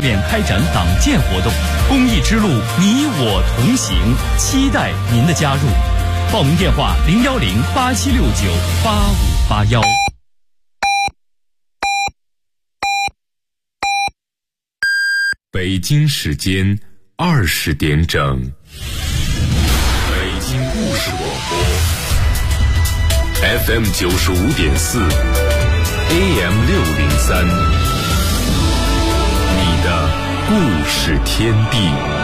面开展党建活动，公益之路你我同行，期待您的加入。报名电话010-8769-8581。 北京时间20点整，北京故事广播 FM 95.4 AM 603，你的故事天地。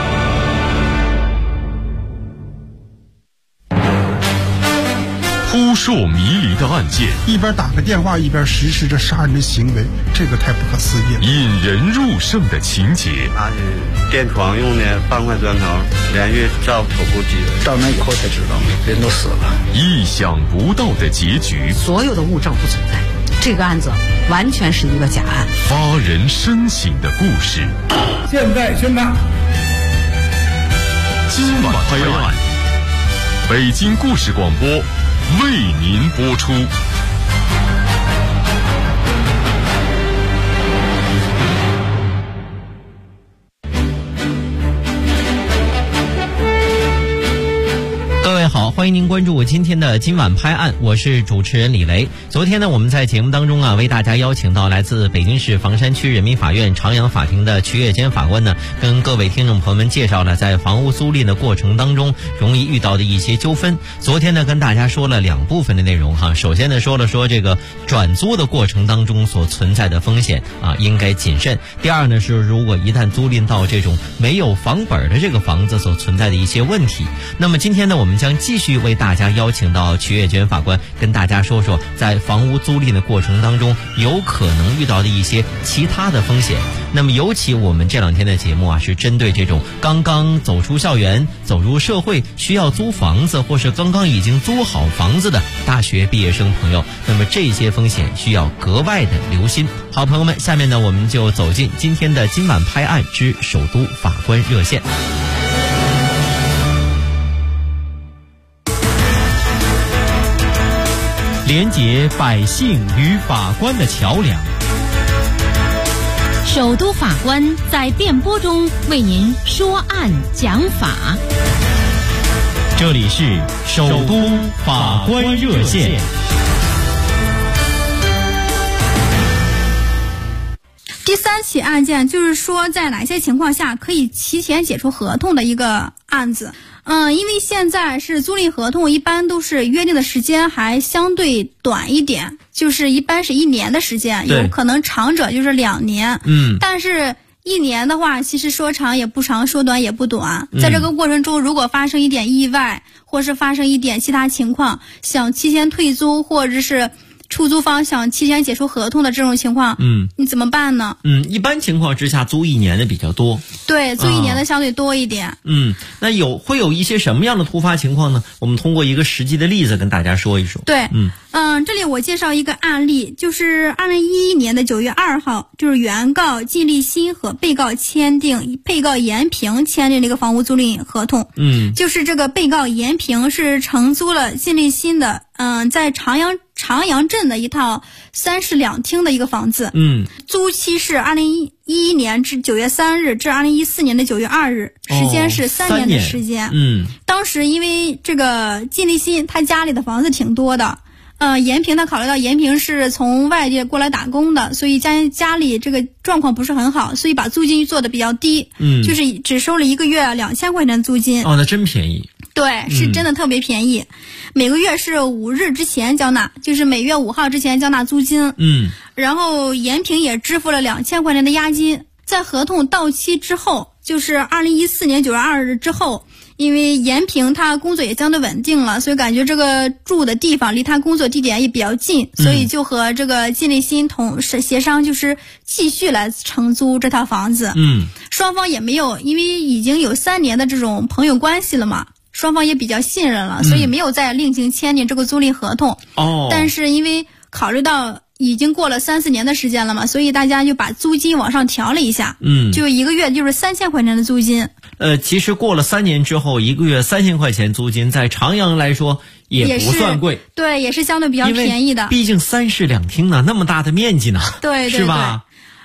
扑朔迷离的案件， 一边打个电话一边实施着杀人的行为，这个太不可思议了。 引人入胜的情节， 拿是垫床用的半块砖头，连续照头部击， 到那以后才知道人都死了。 意想不到的结局， 所有的物证不存在，这个案子完全是一个假案。 发人深省的故事， 现在宣判， 今晚拍案，北京故事广播为您播出。 各位好，欢迎您关注我今天的今晚拍案，我是主持人李雷。昨天呢，我们在节目当中为大家邀请到来自北京市房山区人民法院长阳法庭的瞿跃坚法官呢，跟各位听众朋友们介绍了在房屋租赁的过程当中容易遇到的一些纠纷。昨天呢，跟大家说了两部分的内容哈。首先呢，说这个转租的过程当中所存在的风险应该谨慎。第二呢，是如果一旦租赁到这种没有房本的这个房子所存在的一些问题。那么今天呢，我们将继续为大家邀请到瞿跃坚法官跟大家说说在房屋租赁的过程当中有可能遇到的一些其他的风险。那么尤其我们这两天的节目是针对这种刚刚走出校园走入社会需要租房子或是刚刚已经租好房子的大学毕业生朋友，那么这些风险需要格外的留心。好朋友们，下面呢我们就走进今天的今晚拍案之首都法官热线。连结百姓与法官的桥梁， 首都法官在电波中为您说案讲法。 这里是首都法官热线。 第三起案件就是说在哪些情况下可以提前解除合同的一个案子。因为现在是租赁合同，一般都是约定的时间还相对短一点，就是一般是1年的时间，有可能长者就是2年。但是1年的话，其实说长也不长，说短也不短。在这个过程中，如果发生一点意外，或是发生一点其他情况，想提前退租，或者是出租方想提前解除合同的这种情况，你怎么办呢？ 一般情况之下租1年的比较多。 对，租1年的相对多一点。 那会有一些什么样的突发情况呢？我们通过一个实际的例子跟大家说一说。 对，这里我介绍一个案例，就是2011年的9月2号，就是原告靳立新和被告严平签订了一个房屋租赁合同。就是这个被告严平是承租了靳立新的在长阳镇的一套32厅的一个房子。租期是2011年至9月3日至2014年的9月2日，时间是3年的时间。当时因为这个靳立新他家里的房子挺多的，严平他考虑到严平是从外地过来打工的，所以家里这个状况不是很好，所以把租金做的比较低。就是只收了1个月2000块钱的租金。 那真便宜。 对，是真的特别便宜。每个月是5日之前交纳，就是每月5号之前交纳租金。然后严平也支付了2000块钱的押金。在合同到期之后，就是2014年9月2日之后，因为严平他工作也相对稳定了，所以感觉这个住的地方离他工作地点也比较近，所以就和这个靳立新协商，就是继续来承租这套房子。双方也没有，因为已经有3年的这种朋友关系了嘛，双方也比较信任了，所以没有再另行签订这个租赁合同。但是因为考虑到已经过了3-4年的时间了嘛，所以大家就把租金往上调了一下。就1个月就是3000块钱的租金。 其实过了3年之后1个月3000块钱租金在长阳来说也不算贵。 对，也是相对比较便宜的。 毕竟3室2厅呢，那么大的面积呢。 对， 是吧？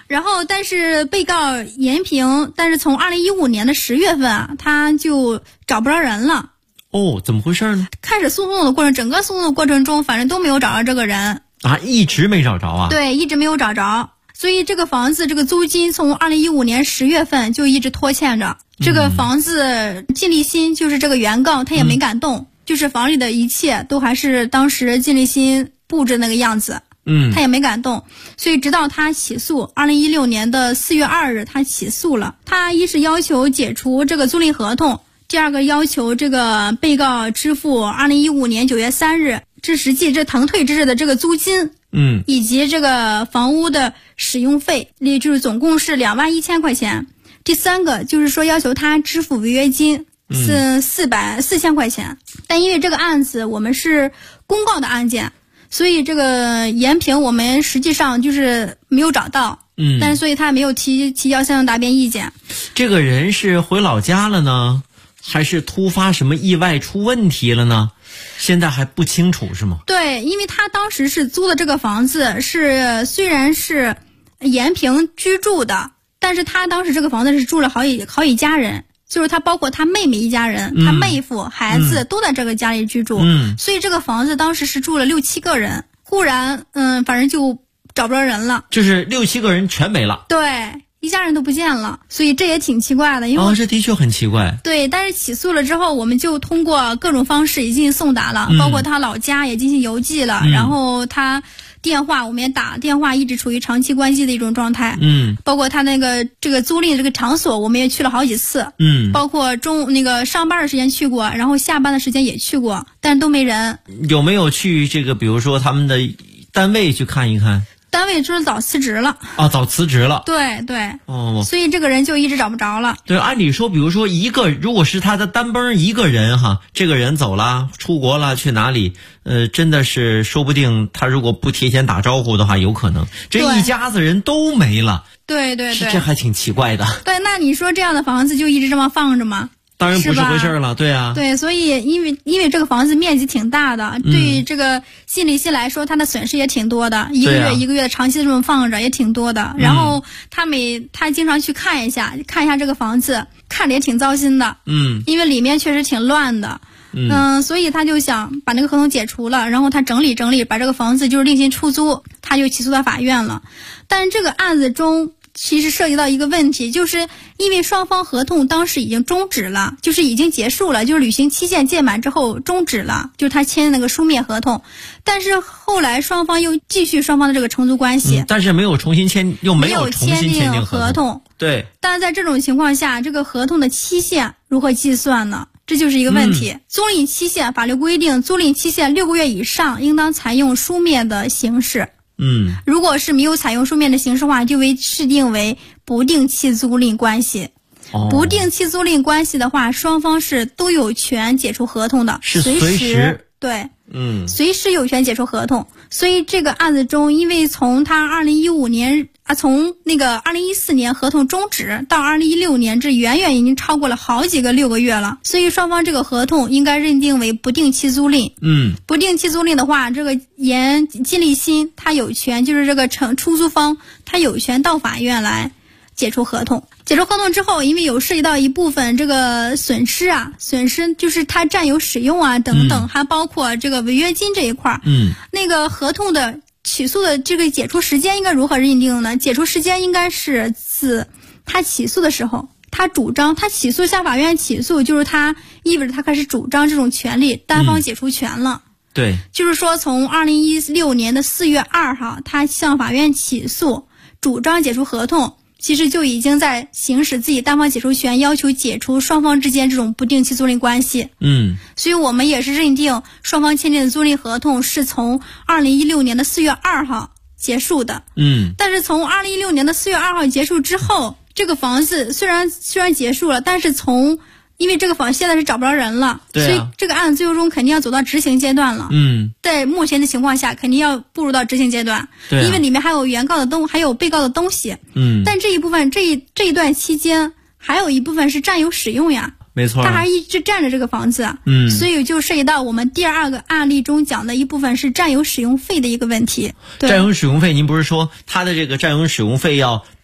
然后，但是被告严平，但是从2015年的10月份啊，他就找不着人了。 哦，怎么回事呢？ 开始诉讼的过程，整个诉讼的过程中，反正都没有找着这个人啊，一直没找着啊？ 对，一直没有找着。所以这个房子这个租金从2015年10月份就一直拖欠着。这个房子靳立新就是这个原告，他也没敢动，就是房里的一切都还是当时靳立新布置那个样子。他也没敢动，所以直到他起诉，2016年的4月2日，他起诉了。他一是要求解除这个租赁合同，第二个要求这个被告支付2015年9月3日至实际这腾退之日的这个租金，以及这个房屋的使用费，也就是总共是21000块钱。第三个就是说要求他支付违约金是4000块钱。但因为这个案子我们是公告的案件，所以这个严平我们实际上就是没有找到，但是所以他没有提交相应答辩意见。 这个人是回老家了呢，还是突发什么意外出问题了呢？现在还不清楚是吗？ 对，因为他当时是租的这个房子虽然是严平居住的，但是他当时这个房子是住了好几家人。就是他包括他妹妹一家人，他妹夫孩子都在这个家里居住，所以这个房子当时是住了6、7个人，忽然反正就找不着人了， 就是6、7个人全没了， 对，一家人都不见了，所以这也挺奇怪的，因为这的确很奇怪。 对，但是起诉了之后，我们就通过各种方式也进行送达了，包括他老家也进行邮寄了，然后他电话我们也打电话，一直处于长期关系的一种状态。包括他这个租赁这个场所，我们也去了好几次。包括上班的时间去过，然后下班的时间也去过，但是都没人。 有没有去这个比如说他们的单位去看一看？ 单位就是早辞职了啊，早辞职了。 对对，所以这个人就一直找不着了。 对，按理说，比如说如果是他的单崩一个人哈，这个人走了，出国了，去哪里？真的是说不定他如果不提前打招呼的话，有可能这一家子人都没了。 对对对， 这还挺奇怪的。 对，那你说这样的房子就一直这么放着吗？ 当然不是回事了，对啊。 对，所以因为这个房子面积挺大的，对于这个靳立新来说，他的损失也挺多的，一个月的长期这么放着也挺多的。然后他经常去看一下这个房子，看着也挺糟心的。因为里面确实挺乱的。所以他就想把那个合同解除了，然后他整理，把这个房子就是另行出租，他就起诉到法院了。但是这个案子中其实涉及到一个问题，就是因为双方合同当时已经终止了，就是已经结束了，就是履行期限届满之后终止了，就是他签那个书面合同。但是后来双方又继续双方的这个承租关系， 但是没有重新签订合同。 对。 但是在这种情况下，这个合同的期限如何计算呢？这就是一个问题。租赁期限，法律规定租赁期限6个月以上应当采用书面的形式。如果是没有采用书面的形式的话，就视定为不定期租赁关系。不定期租赁关系的话，双方是都有权解除合同的， 是随时对，随时有权解除合同。所以这个案子中，因为从他从那个2014年合同终止到2016年，这远远已经超过了好几个6个月了，所以双方这个合同应该认定为不定期租赁。不定期租赁的话，这个靳立新他有权，就是这个出租方他有权到法院来解除合同。解除合同之后，因为有涉及到一部分这个损失就是他占有使用啊等等，还包括这个违约金这一块。那个合同的起诉的这个解除时间应该如何认定呢？解除时间应该是自他起诉的时候，他起诉向法院起诉，就是他意味着他开始主张这种权利，单方解除权了。 对， 就是说从2016年的4月2号，他向法院起诉，主张解除合同，其实就已经在行使自己单方解除权，要求解除双方之间这种不定期租赁关系。所以我们也是认定双方签订的租赁合同是从2016年的4月2号结束的。但是从2016年的4月2号结束之后，这个房子虽然结束了，但是因为这个房现在是找不着人了，所以这个案子最终肯定要走到执行阶段了。在目前的情况下，肯定要步入到执行阶段。因为里面还有还有被告的东西。但这一部分这一段期间，还有一部分是占有使用呀。 没错， 他还一直占着这个房子。所以就涉及到我们第二个案例中讲的一部分是占有使用费的一个问题。 占有使用费，您不是说他的这个占有使用费要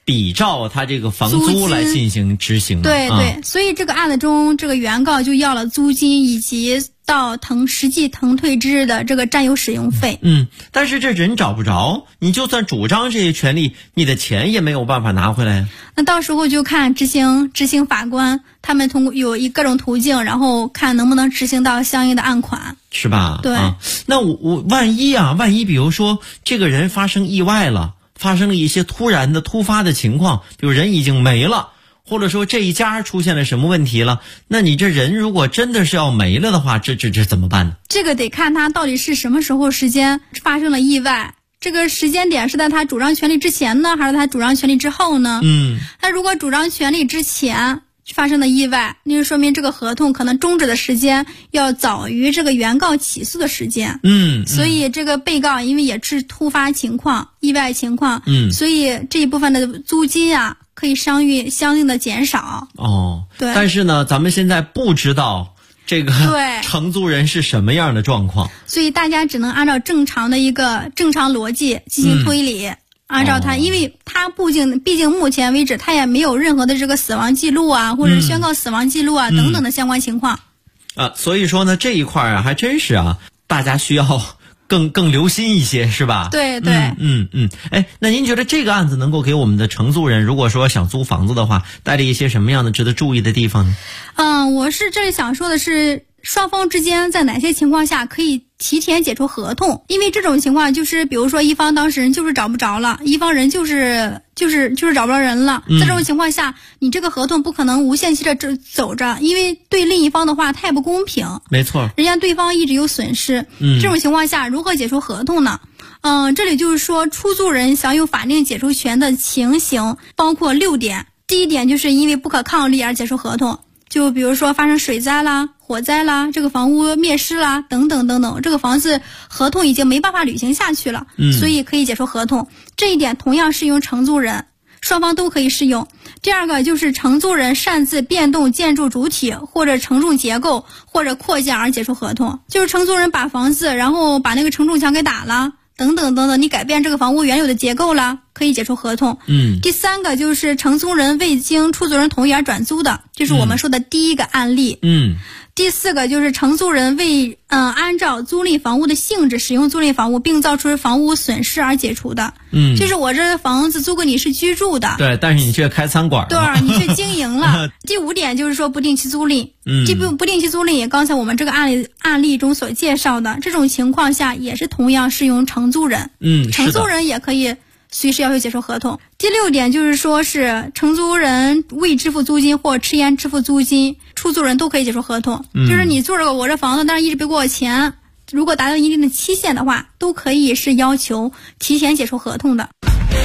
比照他这个房租来进行执行。 对对，所以这个案子中，这个原告就要了租金以及到实际腾退之日的这个占有使用费。 但是这人找不着，你就算主张这些权利，你的钱也没有办法拿回来。 那到时候就看执行法官他们通过各种途径，然后看能不能执行到相应的案款， 是吧？ 对。 那我万一比如说这个人发生意外了，发生了一些突发的情况，比如人已经没了，或者说这一家出现了什么问题了，那你这人如果真的是要没了的话，这怎么办呢？ 这个得看他到底是什么时候时间发生了意外，这个时间点是在他主张权利之前呢，还是他主张权利之后呢？他如果主张权利之前发生的意外，那就说明这个合同可能终止的时间要早于这个原告起诉的时间。所以这个被告因为也是突发情况、意外情况，所以这一部分的租金啊可以相应的减少。 对。但是呢，咱们现在不知道这个承租人是什么样的状况， 所以大家只能按照正常的一个正常逻辑进行推理。按照他，因为他毕竟目前为止他也没有任何的这个死亡记录啊，或者是宣告死亡记录啊等等的相关情况。 所以说呢，这一块还真是大家需要更留心一些，是吧？ 对对。 那您觉得这个案子能够给我们的承租人，如果说想租房子的话，带着一些什么样的值得注意的地方呢？ 我是这里想说的是，双方之间在哪些情况下可以提前解除合同？因为这种情况就是，比如说一方当事人就是找不着了，一方人就是找不着人了。在这种情况下，你这个合同不可能无限期的走着，因为对另一方的话太不公平。 没错， 人家对方一直有损失。这种情况下如何解除合同呢？这里就是说，出租人享有法定解除权的情形包括6点。第一点就是因为不可抗力而解除合同，就比如说发生水灾啦、火灾啦，这个房屋灭失啦等等等等，这个房子合同已经没办法履行下去了，所以可以解除合同。这一点同样适用承租人，双方都可以适用。第二个就是承租人擅自变动建筑主体或者承重结构或者扩建而解除合同，就是承租人把房子然后把那个承重墙给打了等等等等，你改变这个房屋原有的结构了，可以解除合同。第三个就是承租人未经出租人同意而转租的，就是我们说的第一个案例。第四个就是承租人未按照租赁房屋的性质使用租赁房屋，并造成房屋损失而解除的。就是我这房子租给你是居住的， 对，但是你却开餐馆了， 对，你却经营了。第五点就是说不定期租赁，不定期租赁也刚才我们这个案例中所介绍的，这种情况下也是同样适用承租人。承租人也可以随时要求解除合同。第6点就是说是承租人未支付租金或迟延支付租金，出租人都可以解除合同。就是你租着我这房子，但是一直不给我钱，如果达到一定的期限的话，都可以是要求提前解除合同的。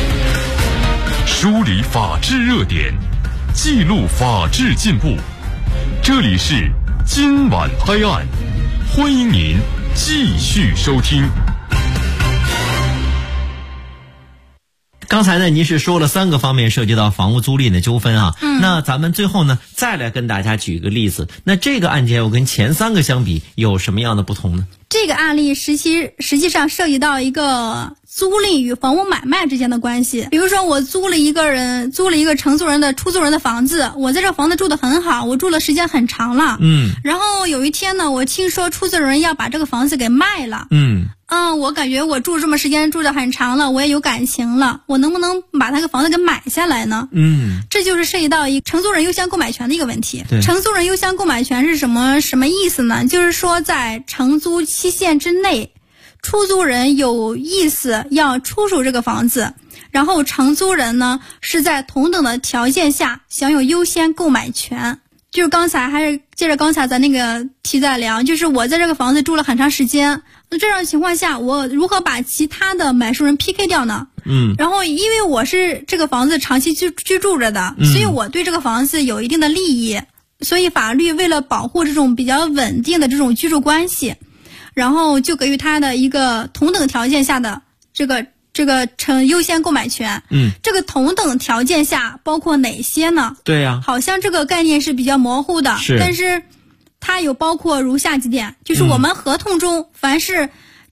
梳理法治热点，记录法治进步，这里是今晚拍案，欢迎您继续收听。 刚才呢，您是说了3个方面涉及到房屋租赁的纠纷啊。那咱们最后呢，再来跟大家举一个例子。那这个案件我跟前3个相比，有什么样的不同呢？ 这个案例实际上涉及到一个租赁与房屋买卖之间的关系。比如说我租了一个承租人的出租人的房子，我在这房子住得很好，我住了时间很长了。然后有一天呢，我听说出租人要把这个房子给卖了。我感觉我住这么时间住得很长了，我也有感情了，我能不能把那个房子给买下来呢？这就是涉及到一个承租人优先购买权的一个问题。承租人优先购买权是什么意思呢？就是说在承租期限之内，出租人有意思要出售这个房子，然后承租人呢是在同等的条件下享有优先购买权。就是刚才还是接着刚才咱那个题在聊，就是我在这个房子住了很长时间，那这种情况下我如何把其他的买受人 PK 掉呢？然后因为我是这个房子长期居住着的，所以我对这个房子有一定的利益，所以法律为了保护这种比较稳定的这种居住关系，然后就给予他的一个同等条件下的这个优先购买权。这个同等条件下包括哪些呢？ 对呀， 好像这个概念是比较模糊的，但是它有包括如下几点，就是我们合同中凡是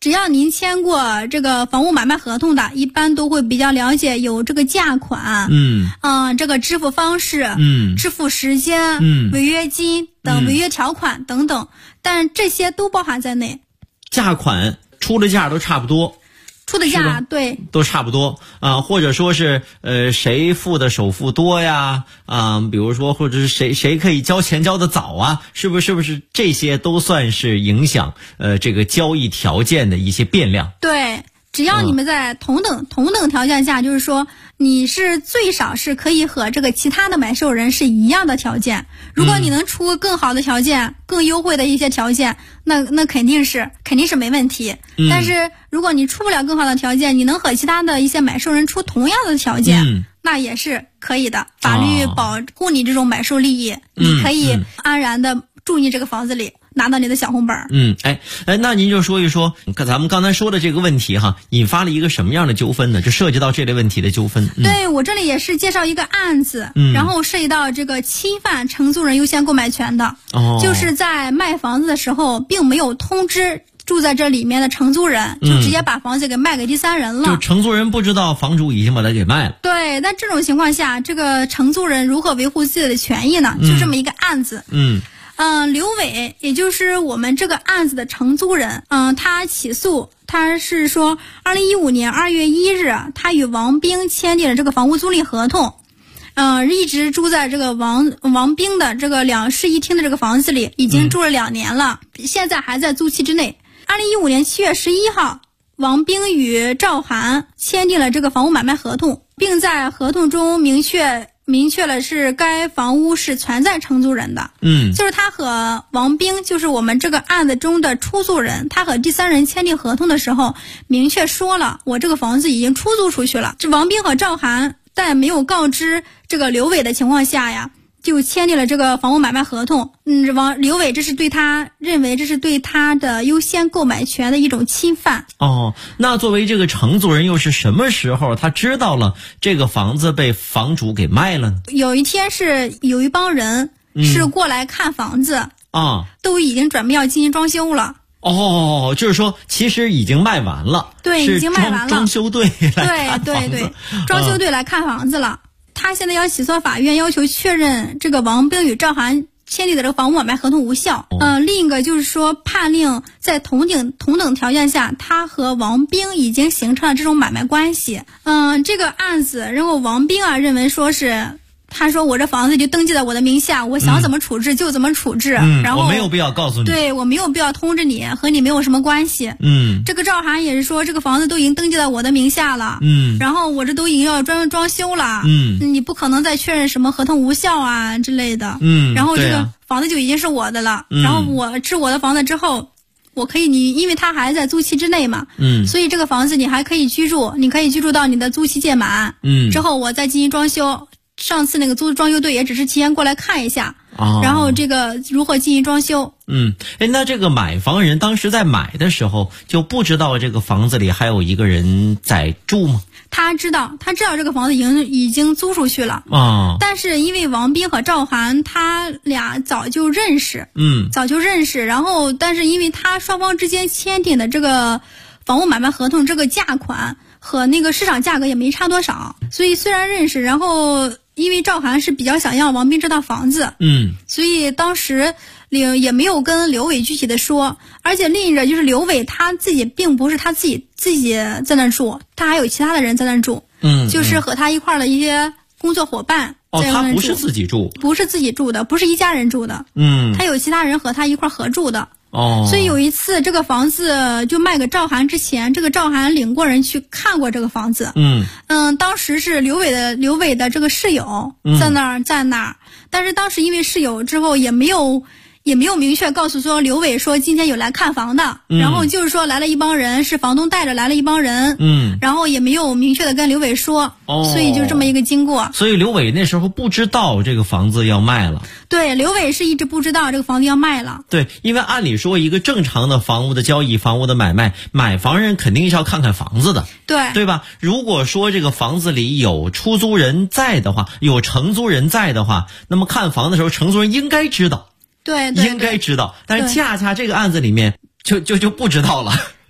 只要您签过这个房屋买卖合同的，一般都会比较了解有这个价款，这个支付方式，支付时间，违约金等违约条款等等，但这些都包含在内。 价款出的价都差不多。 出的价对都差不多或者说是谁付的首付多呀比如说或者是谁可以交钱交的早啊，是不是这些都算是影响这个交易条件的一些变量？ 对，只要你们在同等条件下，就是说你是最少是可以和这个其他的买受人是一样的条件。如果你能出更好的条件，更优惠的一些条件，那肯定是没问题。但是如果你出不了更好的条件，你能和其他的一些买受人出同样的条件，那也是可以的。法律保护你这种买受利益，你可以安然的住你这个房子里，拿到你的小红本。 那您就说一说咱们刚才说的这个问题哈，引发了一个什么样的纠纷呢？就涉及到这类问题的纠纷。 对，我这里也是介绍一个案子，然后涉及到这个侵犯承租人优先购买权的，就是在卖房子的时候并没有通知住在这里面的承租人，就直接把房子给卖给第三人了。 就承租人不知道房主已经把它给卖了。 对，那这种情况下，这个承租人如何维护自己的权益呢？就这么一个案子。刘伟，也就是我们这个案子的承租人，他起诉，他是说2015年2月1日，他与王兵签订了这个房屋租赁合同，一直住在这个王兵的这个2室1厅的这个房子里，已经住了2年了，现在还在租期之内。2015年7月11号，王兵与赵涵签订了这个房屋买卖合同，并在合同中明确了是该房屋是存在承租人的。就是他和王兵，就是我们这个案子中的出租人，他和第三人签订合同的时候明确说了，我这个房子已经出租出去了。这王兵和赵涵在没有告知这个刘伟的情况下呀，就签订了这个房屋买卖合同。刘伟认为这是对他的优先购买权的一种侵犯。 那作为这个承租人，又是什么时候他知道了这个房子被房主给卖了呢？ 有一天是有一帮人是过来看房子都已经准备要进行装修了。 就是说其实已经卖完了。 对，已经卖完了。装修队来看房子。对， 装修队来看房子了。他现在要起诉法院，要求确认这个王兵与赵涵签订的这个房屋买卖合同无效。另一个就是说判令在同等条件下，他和王兵已经形成了这种买卖关系。这个案子，然后王兵认为说是，他说我这房子就登记在我的名下，我想怎么处置就怎么处置，然后我没有必要告诉你。 对，我没有必要通知你，和你没有什么关系。这个赵涵也是说，这个房子都已经登记在我的名下了，然后我这都已经要装修了，你不可能再确认什么合同无效啊之类的。然后这个房子就已经是我的了，然后我是我的房子之后，我可以因为它还在租期之内嘛，所以这个房子你还可以居住，你可以居住到你的租期届满，之后我再进行装修。上次那个装修队也只是提前过来看一下，然后这个如何进行装修。 那这个买房人当时在买的时候就不知道这个房子里还有一个人在住吗？ 他知道这个房子已经租出去了但是因为王兵和赵涵他俩早就认识，然后但是因为他双方之间签订的这个房屋买卖合同这个价款和那个市场价格也没差多少，所以虽然认识，然后因为赵涵是比较想要王兵这套房子，所以当时也没有跟刘伟具体的说。而且另一个就是刘伟他自己并不是他自己在那住，他还有其他的人在那住，就是和他一块儿的一些工作伙伴在那住。他不是自己住， 不是自己住的，不是一家人住的，他有其他人和他一块儿合住的。所以有一次这个房子就卖给赵涵之前，这个赵涵领过人去看过这个房子。当时是刘伟的这个室友在那儿，但是当时因为室友之后也没有明确告诉说刘伟说今天有来看房的，然后就是说来了一帮人，是房东带着来了一帮人，然后也没有明确的跟刘伟说，所以就这么一个经过。 所以刘伟那时候不知道这个房子要卖了。 对，刘伟是一直不知道这个房子要卖了。 对，因为按理说一个正常的房屋的交易、房屋的买卖，买房人肯定是要看看房子的，对吧？如果说这个房子里有出租人在的话，有承租人在的话，那么看房的时候承租人应该知道。对，应该知道，但是恰恰这个案子里面就不知道了，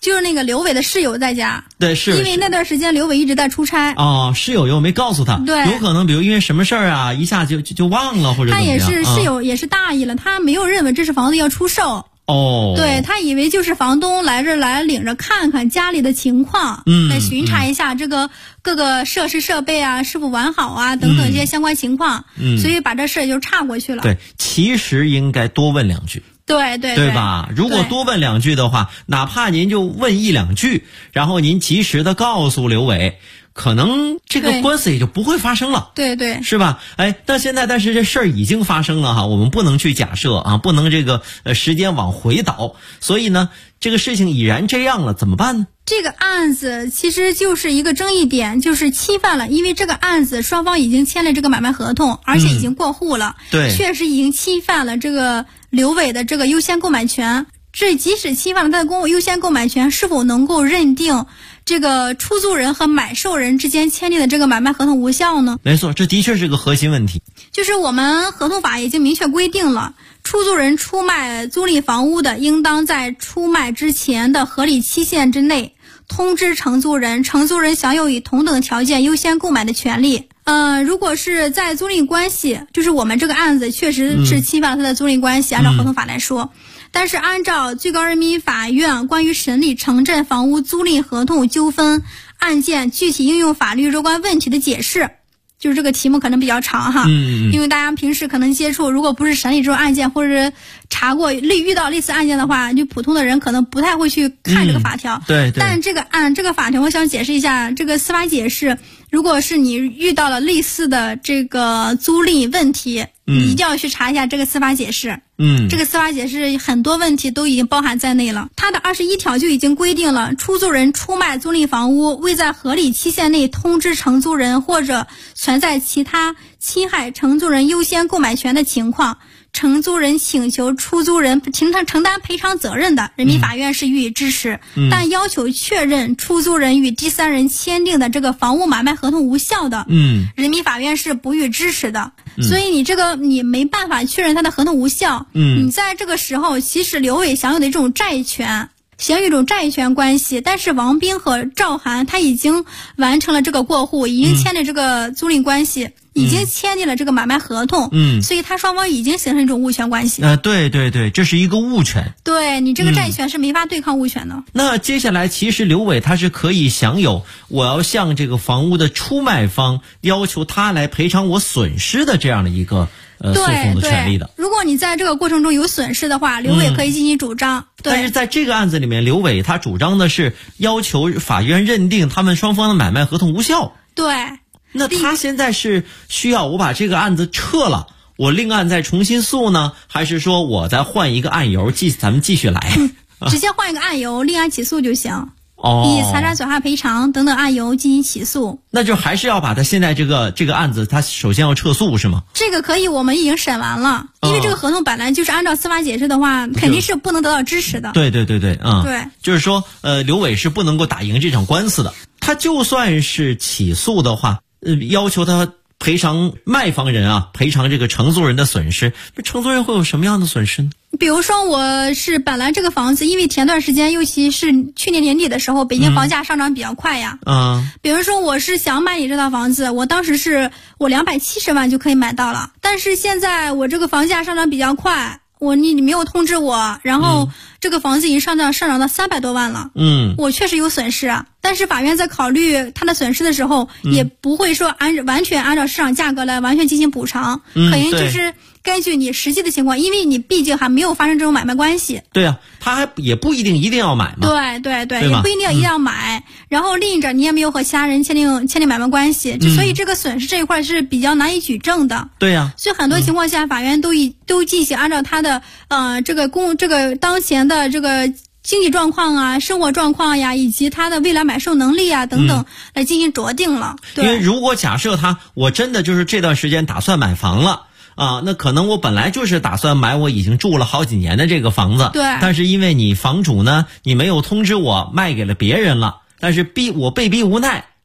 就是那个刘伟的室友在家。 对，是。 因为那段时间刘伟一直在出差。 哦，室友又没告诉他。 对。 有可能比如因为什么事儿啊，一下就忘了或者怎么样。 他也是室友也是大意了，他没有认为这是房子要出售。 哦。 对，他以为就是房东来领着看看家里的情况，来巡查一下这个各个设施设备啊是否完好啊等等这些相关情况。所以把这事就岔过去了。 对，其实应该多问2句。 对吧？如果多问2句的话，哪怕您就问1、2句，然后您及时的告诉刘伟，可能这个官司也就不会发生了。 对， 是吧？但是这事儿已经发生了哈，我们不能去假设啊，不能这个时间往回倒，所以呢，这个事情已然这样了，怎么办呢？ 这个案子其实就是一个争议点，就是侵犯了，因为这个案子双方已经签了这个买卖合同，而且已经过户了， 对， 确实已经侵犯了这个刘伟的这个优先购买权。这即使侵犯了他的优先购买权，是否能够认定这个出租人和买受人之间签订的这个买卖合同无效呢？ 没错，这的确是个核心问题。 就是我们合同法已经明确规定了，出租人出卖租赁房屋的，应当在出卖之前的合理期限之内通知承租人，承租人享有以同等条件优先购买的权利。如果是在租赁关系，就是我们这个案子确实是侵犯了他的租赁关系，按照合同法来说。但是按照最高人民法院关于审理城镇房屋租赁合同纠纷案件具体应用法律若干问题的解释，就是这个题目可能比较长哈，因为大家平时可能接触，如果不是审理这种案件或者查过遇到类似案件的话，就普通的人可能不太会去看这个法条。 对。 但这个法条，我想解释一下，这个司法解释，如果是你遇到了类似的这个租赁问题，你一定要去查一下这个司法解释。这个司法解释很多问题都已经包含在内了。它的21条就已经规定了，出租人出卖租赁房屋，未在合理期限内通知承租人，或者存在其他侵害承租人优先购买权的情况，承租人请求出租人承担赔偿责任的，人民法院是予以支持。但要求确认出租人与第三人签订的这个房屋买卖合同无效的，人民法院是不予支持的。所以你没办法确认他的合同无效。你在这个时候，其实刘伟享有的这种债权，享有一种债权关系，但是王斌和赵涵他已经完成了这个过户，已经签了这个租赁关系，已经签订了这个买卖合同，所以他双方已经形成一种物权关系。 对，这是一个物权。 对，你这个债权是没法对抗物权的。 那接下来其实刘伟他是可以享有我要向这个房屋的出卖方要求他来赔偿我损失的这样的一个诉讼的权利的。 如果你在这个过程中有损失的话，刘伟可以进行主张。 但是在这个案子里面，刘伟他主张的是要求法院认定他们双方的买卖合同无效。 对。 那他现在是需要我把这个案子撤了，我另案再重新诉呢，还是说我再换一个案由咱们继续来？ 直接换一个案由，另案起诉就行。以财产损害赔偿等等案由进行起诉。 那就还是要把他现在这个案子，他首先要撤诉是吗？ 这个可以，我们已经审完了。因为这个合同本来就是按照司法解释的话，肯定是不能得到支持的。 对，对，就是说，刘伟是不能够打赢这场官司的。他就算是起诉的话，要求他赔偿卖方人啊，赔偿这个承租人的损失，承租人会有什么样的损失呢？ 比如说我是本来这个房子，因为前段时间，尤其是去年年底的时候，北京房价上涨比较快呀。比如说我是想买你这套房子，我当时是我270万就可以买到了，但是现在我这个房价上涨比较快，你没有通知我，然后这个房子已经上涨到300多万了。我确实有损失啊，但是法院在考虑他的损失的时候，也不会说完全按照市场价格来完全进行补偿，可能就是根据你实际的情况，因为你毕竟还没有发生这种买卖关系。 对啊，他还也不一定一定要买嘛。 对，也不一定要买。然后另一者你也没有和其他人签订买卖关系，所以这个损失这一块是比较难以举证的。 对呀， 所以很多情况下，法院都进行按照他的这个当前的这个经济状况啊、生活状况呀，以及他的未来买受能力啊等等来进行酌定了。对， 因为如果假设我真的就是这段时间打算买房了。那可能我本来就是打算买我已经住了好几年的这个房子， 对。 但是因为你房主呢，你没有通知我卖给了别人了，但是我被逼无奈，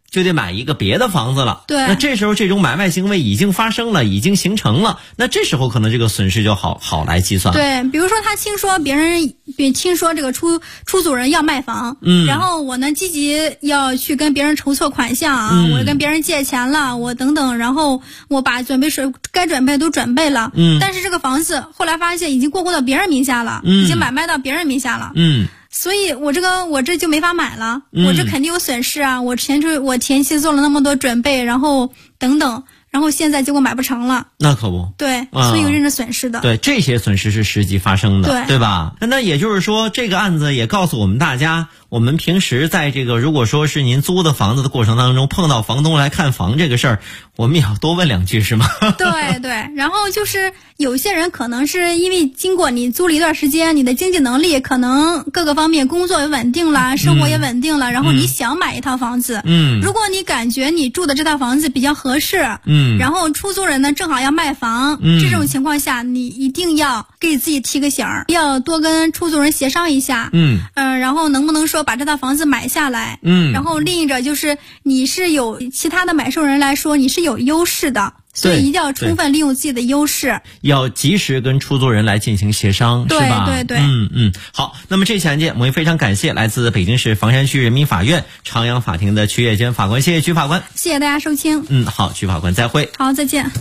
就得买一个别的房子了。 对， 那这时候这种买卖行为已经发生了，已经形成了，那这时候可能这个损失就好来计算了。 对，比如说他听说这个出租人要卖房，然后我呢积极要去跟别人筹措款项我跟别人借钱了，我等等，然后我把该准备都准备了，但是这个房子后来发现已经过户到别人名下了，已经买卖到别人名下了，所以我这就没法买了，我这肯定有损失啊！我前期做了那么多准备，然后等等，然后现在结果买不成了，那可不对，所以有认着损失的。对，这些损失是实际发生的，对吧？那也就是说，这个案子也告诉我们大家，我们平时在这个如果说是您租的房子的过程当中，碰到房东来看房这个事儿，我们也要多问两句，是吗？对对，然后就是有些人可能是因为经过你租了一段时间，你的经济能力可能各个方面工作也稳定了，生活也稳定了，然后你想买一套房子，如果你感觉你住的这套房子比较合适，然后出租人呢正好要卖房，这种情况下你一定要给自己提个醒儿，要多跟出租人协商一下，然后能不能说把这套房子买下来，然后另一个就是你是有其他的买受人来说你是有优势的，所以一定要充分利用自己的优势，要及时跟出租人来进行协商，是吧？对对对，好，那么这起案件我们也非常感谢来自北京市房山区人民法院长阳法庭的曲跃娟法官，谢谢曲法官，谢谢大家收听。好，曲法官再会。好，再见。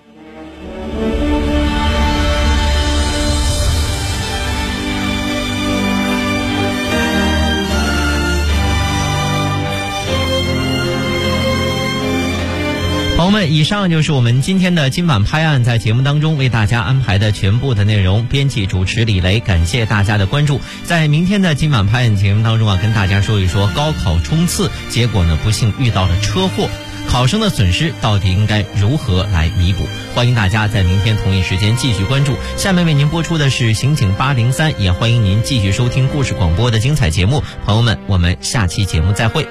朋友们，以上就是我们今天的今晚拍案在节目当中为大家安排的全部的内容。编辑主持李雷，感谢大家的关注。在明天的今晚拍案节目当中跟大家说一说高考冲刺，结果呢不幸遇到了车祸，考生的损失到底应该如何来弥补？欢迎大家在明天同一时间继续关注。下面为您播出的是刑警803，也欢迎您继续收听故事广播的精彩节目。朋友们，我们下期节目再会。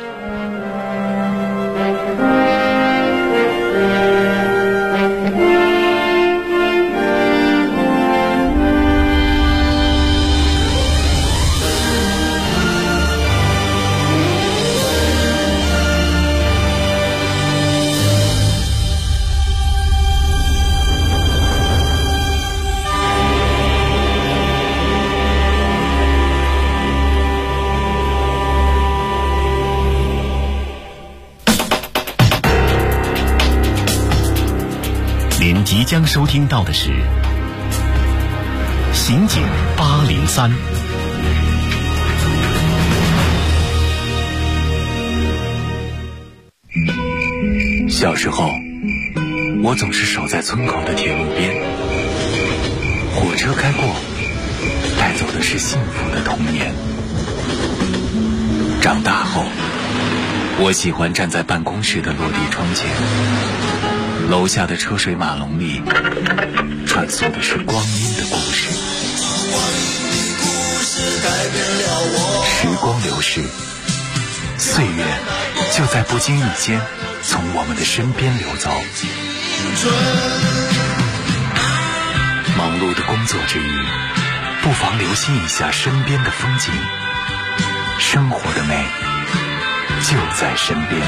您即将收听到的是刑警803。小时候，我总是守在村口的铁路边，火车开过，带走的是幸福的童年。长大后，我喜欢站在办公室的落地窗前，楼下的车水马龙里穿梭的是光阴的故事。时光流逝，岁月就在不经意间从我们的身边流走。忙碌的工作之余，不妨留心一下身边的风景，生活的美就在身边。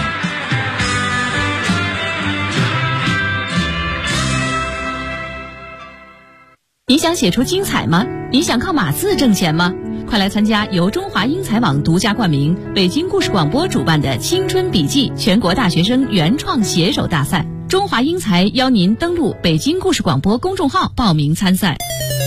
你想写出精彩吗？你想靠码字挣钱吗？快来参加由中华英才网独家冠名、北京故事广播主办的青春笔记全国大学生原创写手大赛。中华英才邀您登录北京故事广播公众号报名参赛。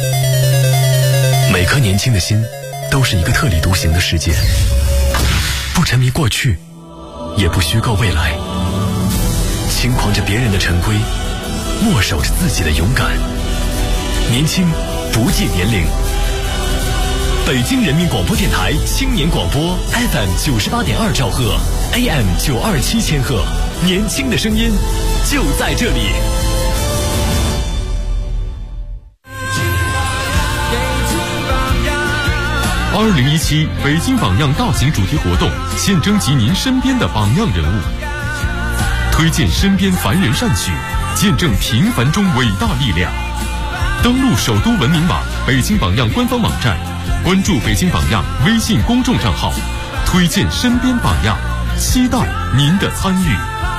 每颗年轻的心都是一个特立独行的世界，不沉迷过去，也不虚构未来，轻狂着别人的陈规，默守着自己的勇敢。年轻不计年龄。北京人民广播电台青年广播 FM 98.2兆赫 AM 927千赫，年轻的声音就在这里。2017北京榜样大型主题活动，现征集您身边的榜样人物，推荐身边凡人善举，见证平凡中伟大力量。登录首都文明网北京榜样官方网站，关注北京榜样微信公众账号，推荐身边榜样，期待您的参与。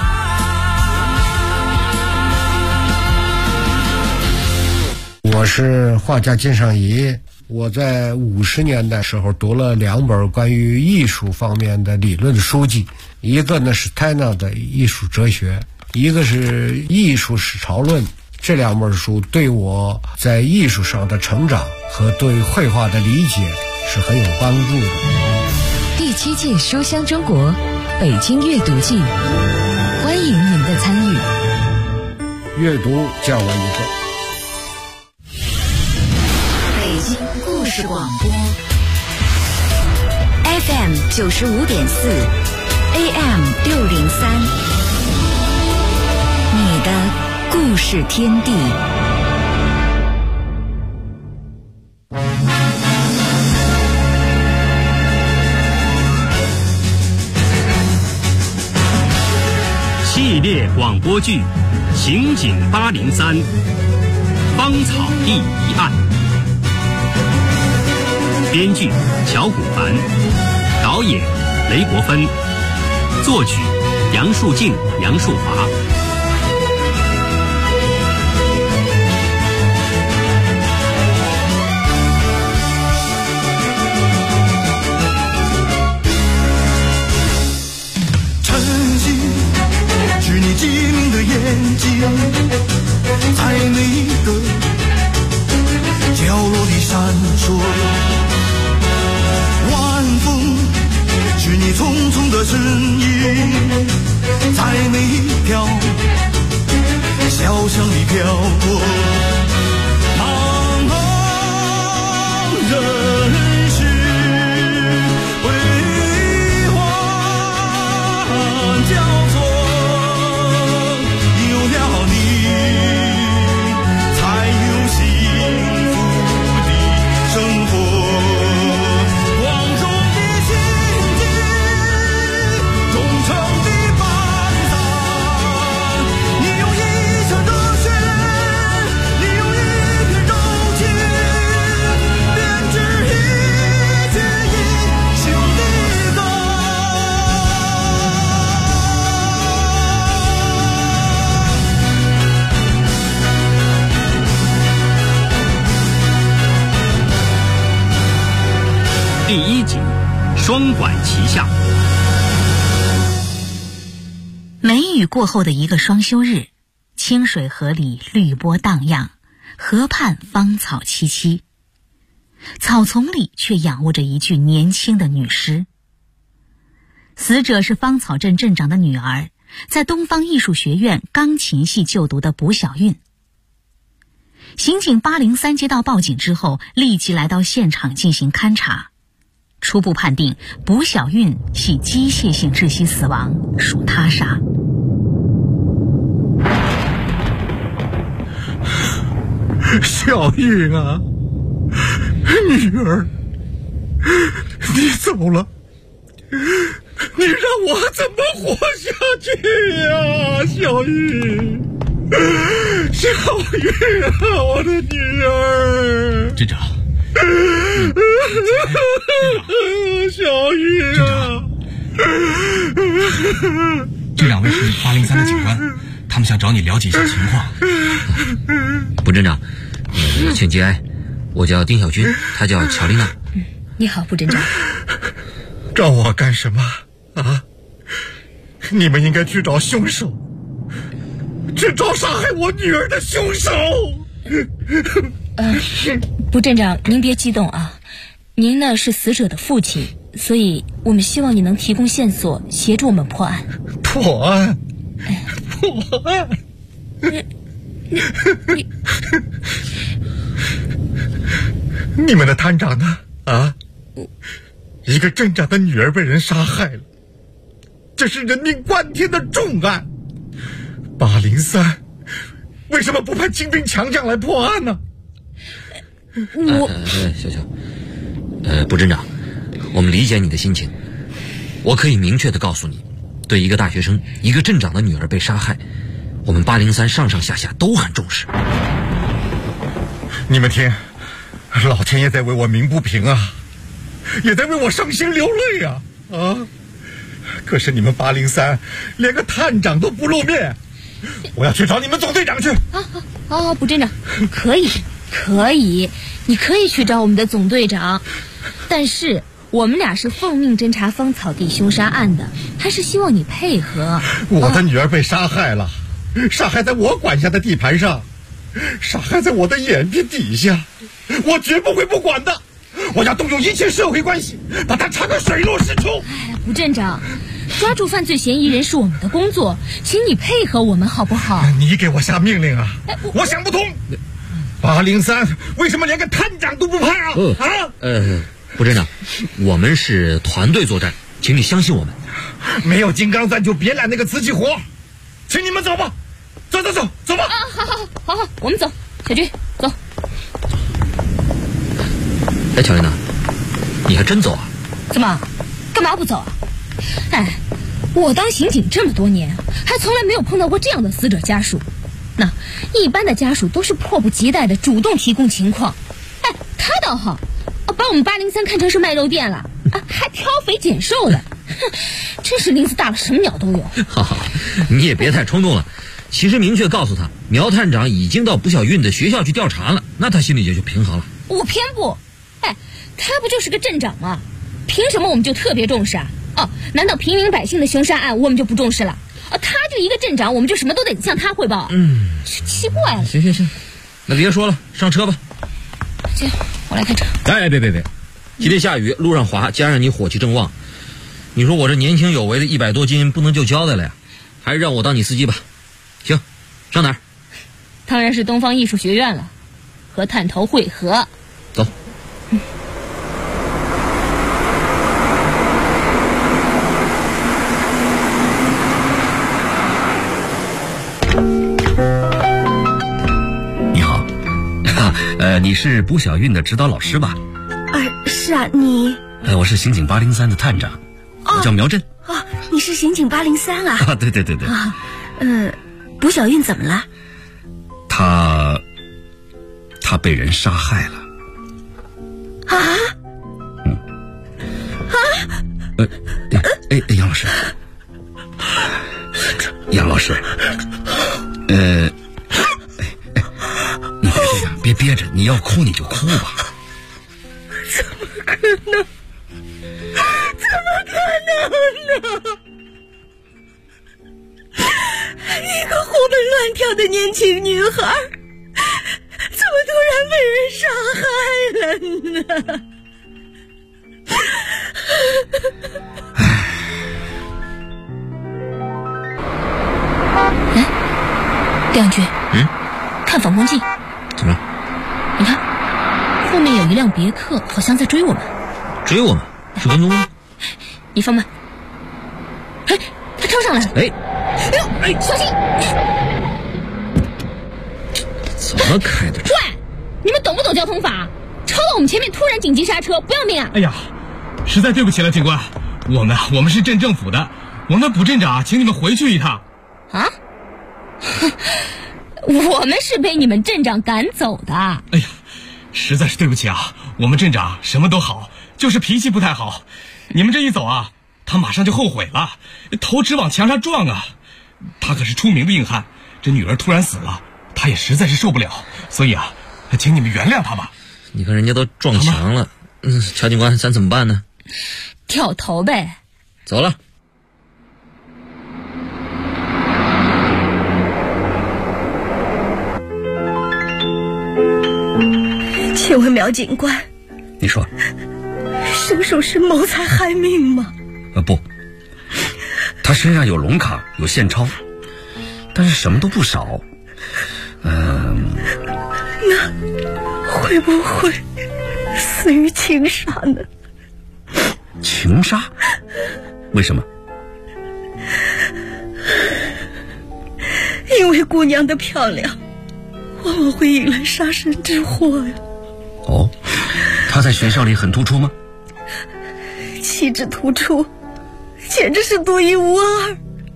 我是画家金尚仪，我在50年代时候读了2本关于艺术方面的理论书籍，一个呢是 Tanner 的艺术哲学，一个是艺术史潮论。这2本书对我在艺术上的成长和对绘画的理解是很有帮助的。 第7届书香中国北京阅读季，欢迎您的参与。 阅读叫我一个。 北京故事广播 FM 95.4 AM 603，你的故事天地。 系列广播剧《刑警803》芳草地一案，编剧乔古凡，导演雷国芬，作曲杨树静、杨树华。 机灵的眼睛，在每个角落里闪烁。晚风是你匆匆的身影，在每条小巷里飘过。茫茫人世悲欢交错。 第1集，双管齐下。 梅雨过后的一个双休日，清水河里绿波荡漾，河畔芳草萋萋，草丛里却仰卧着一具年轻的女尸。死者是芳草镇镇长的女儿，在东方艺术学院钢琴系就读的卜小韵。刑警803接到报警之后，立即来到现场进行勘查，初步判定卜小韵系机械性窒息死亡，属他杀。 小韵啊，女儿，你走了，你让我怎么活下去呀，小韵？小韵啊，我的女儿！ 镇长， 小韵啊！ 这2位是803的警官，他们想找你了解一下情况。 卜镇长，请节哀，我叫丁小军，他叫乔丽娜。 你好，卜镇长。 找我干什么啊？你们应该去找凶手，去找杀害我女儿的凶手。 卜镇长，您别激动啊，您呢是死者的父亲，所以我们希望你能提供线索，协助我们破案。 破案？破案？你们的探长呢？啊？一个镇长的女儿被人杀害了，这是人命关天的重案。803为什么不派精兵强将来破案呢？ 小乔，卜镇长，我们理解你的心情。我可以明确地告诉你，对一个大学生、一个镇长的女儿被杀害，我们803上上下下都很重视。 你们听，老天爷在为我鸣不平啊，也在为我伤心流泪啊！ 可是你们803连个探长都不露面，我要去找你们总队长去。 好，卜镇长，可以，你可以去找我们的总队长，但是我们俩是奉命侦查芳草地凶杀案的，还是希望你配合。 我的女儿被杀害了，杀害在我管辖的地盘上，杀害在我的眼皮底下，我绝不会不管的。我要动用一切社会关系，把他查个水落石出。 卜镇长，抓住犯罪嫌疑人是我们的工作，请你配合我们好不好？ 你给我下命令啊！我想不通，803为什么连个探长都不派啊？ 卜镇长，我们是团队作战，请你相信我们。 没有金刚钻就别揽那个瓷器活，请你们走吧，走吧。 好，我们走，小军走。 哎，乔丽娜，你还真走啊？ 怎么？干嘛不走啊？我当刑警这么多年，还从来没有碰到过这样的死者家属。那一般的家属都是迫不及待的主动提供情况，他倒好，把我们803看成是卖肉店了，还挑肥拣瘦的，真是林子大了什么鸟都有。 好，你也别太冲动了。其实明确告诉他，苗探长已经到卜小运的学校去调查了，那他心里也就平衡了。 我偏不，他不就是个镇长吗？凭什么我们就特别重视啊？难道平民百姓的凶杀案我们就不重视了？他就一个镇长，我们就什么都得向他汇报？奇怪了。 行，那别说了，上车吧。 行，我来开车。 别，今天下雨，路上滑，加上你火气正旺，你说我这年轻有为的100多斤不能就交代了呀？还是让我当你司机吧。行，上哪儿？ 当然是东方艺术学院了，和探头会合。 走。 你好，你是卜小运的指导老师吧？ 是啊，你？ 我是刑警803的探长，我叫苗震。 你是刑警803啊？ 对。 卜小运怎么了？ 他被人杀害了。杨老师，你别这样，别憋着，你要哭你就哭吧。 怎么可能呢？一个活蹦乱跳的年轻女孩，怎么突然被人杀害了呢？ 梁军，看反光镜。 怎么了？ 你看，后面有一辆别克，好像在追我们。 追我们？是跟踪吗？ 你放慢。他超上来了。小心！ 怎么开的？ 喂，你们懂不懂交通法？超到我们前面突然紧急刹车，不要命啊！ 哎呀，实在对不起了，警官，我们是镇政府的，我们卜镇长请你们回去一趟。 啊？我们是被你们镇长赶走的。 哎呀，实在是对不起啊，我们镇长什么都好，就是脾气不太好。你们这一走啊，他马上就后悔了，头直往墙上撞啊。他可是出名的硬汉，这女儿突然死了，他也实在是受不了，所以啊，请你们原谅他吧。 你看人家都撞墙了，乔警官，咱怎么办呢？ 跳头呗。 走了。 请问苗警官， 你说， 凶手是谋财害命吗？ 不，他身上有龙卡，有现钞，但是什么都不少。 那会不会死于情杀呢？ 情杀？为什么？ 因为姑娘的漂亮往往会引来杀身之祸呀。 哦，她在学校里很突出吗？ 气质突出，简直是独一无二。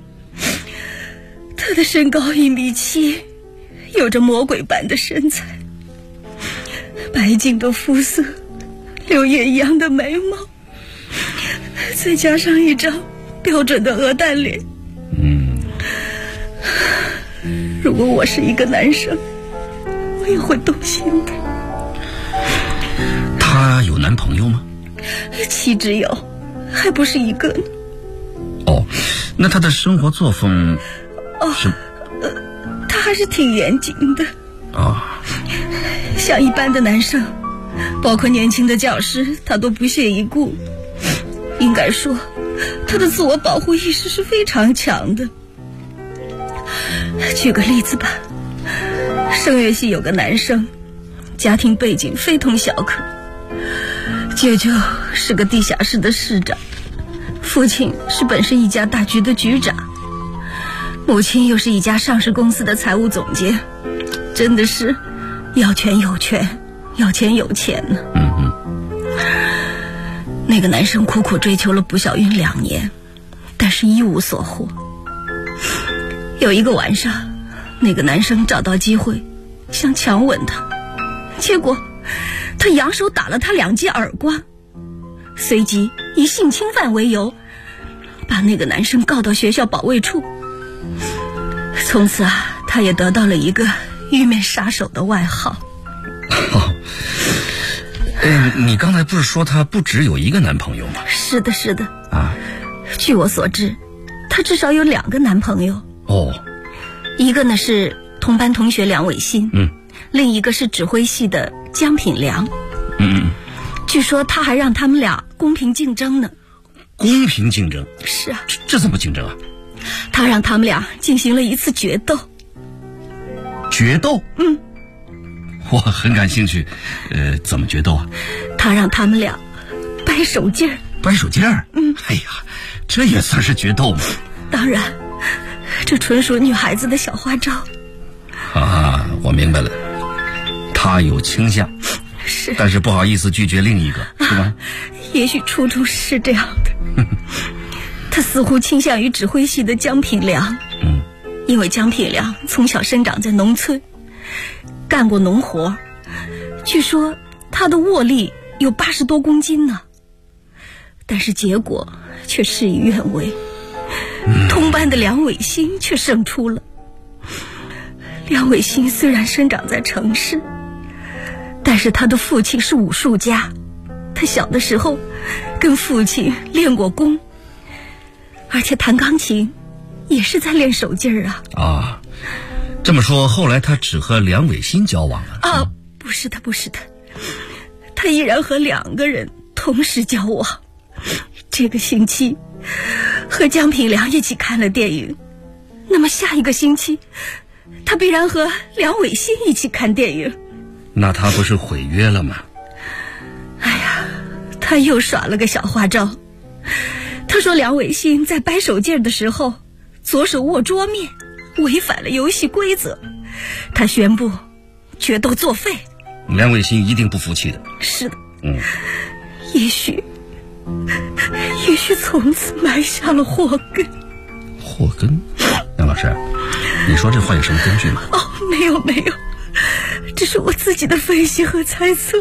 她的身高1.7米，有着魔鬼般的身材，白净的肤色，柳叶一样的眉毛，再加上一张标准的鹅蛋脸。如果我是一个男生，我也会动心的。 她有男朋友吗？ 岂止有，还不是一个呢。 哦，那她的生活作风是？ 她还是挺严谨的。像一般的男生，包括年轻的教师，她都不屑一顾。应该说，她的自我保护意识是非常强的。举个例子吧，声乐系有个男生，家庭背景非同小可，舅舅是个地下室的室长，父亲是本市一家大局的局长，母亲又是一家上市公司的财务总监，真的是要权有权，要钱有钱呢。那个男生苦苦追求了卜小云2年，但是一无所获。有一个晚上，那个男生找到机会想强吻她，结果他扬手打了她2记耳光，随即以性侵犯为由把那个男生告到学校保卫处。从此他也得到了一个玉面杀手的外号。 你刚才不是说她不只有一个男朋友吗？ 是的是的。据我所知，她至少有2个男朋友。一个呢是同班同学梁伟新，另一个是指挥系的江品良。据说他还让他们俩公平竞争呢。 公平竞争？ 是啊。 这怎么竞争啊？ 他让他们俩进行了一次决斗。 决斗？我很感兴趣。怎么决斗啊？ 他让他们俩掰手劲儿。 掰手劲儿？哎呀，这也算是决斗吗？ 当然，这纯属女孩子的小花招。 我明白了，他有倾向， 是， 但是不好意思拒绝另一个，是吧？ 也许初衷是这样的。他似乎倾向于指挥系的江品良，因为江品良从小生长在农村，干过农活，据说他的握力有80多公斤呢。但是结果却事与愿违，同班的梁伟新却胜出了。梁伟新虽然生长在城市，但是他的父亲是武术家，他小的时候跟父亲练过功，而且弹钢琴也是在练手劲儿啊。 这么说后来他只和梁伟新交往了？ 不是的，他依然和2个人同时交往。这个星期和江品良一起看了电影，那么下一个星期他必然和梁伟新一起看电影。 那他不是毁约了吗？ 他又耍了个小花招。他说梁伟新在掰手劲的时候左手握桌面，违反了游戏规则，他宣布决斗作废。 梁伟新一定不服气的。 是的。也许从此埋下了祸根。 祸根？杨老师，你说这话有什么根据吗？ 没有，这是我自己的分析和猜测。